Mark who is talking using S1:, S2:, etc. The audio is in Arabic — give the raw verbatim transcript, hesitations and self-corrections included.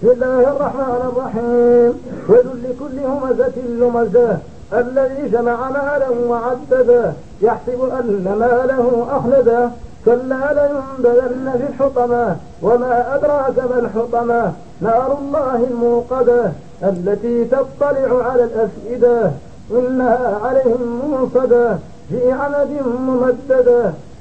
S1: بسم الله الرحمن الرحيم. ويل لكل همزة لمزة الذي جمع ماله وعدده يحسب أن ماله أخلده كلا لينبذن في الحطمة وما أدراك ما الحطمة نار الله الموقدة التي تطلع على الأفئدة إنها عليهم موصدة في عمد ممددة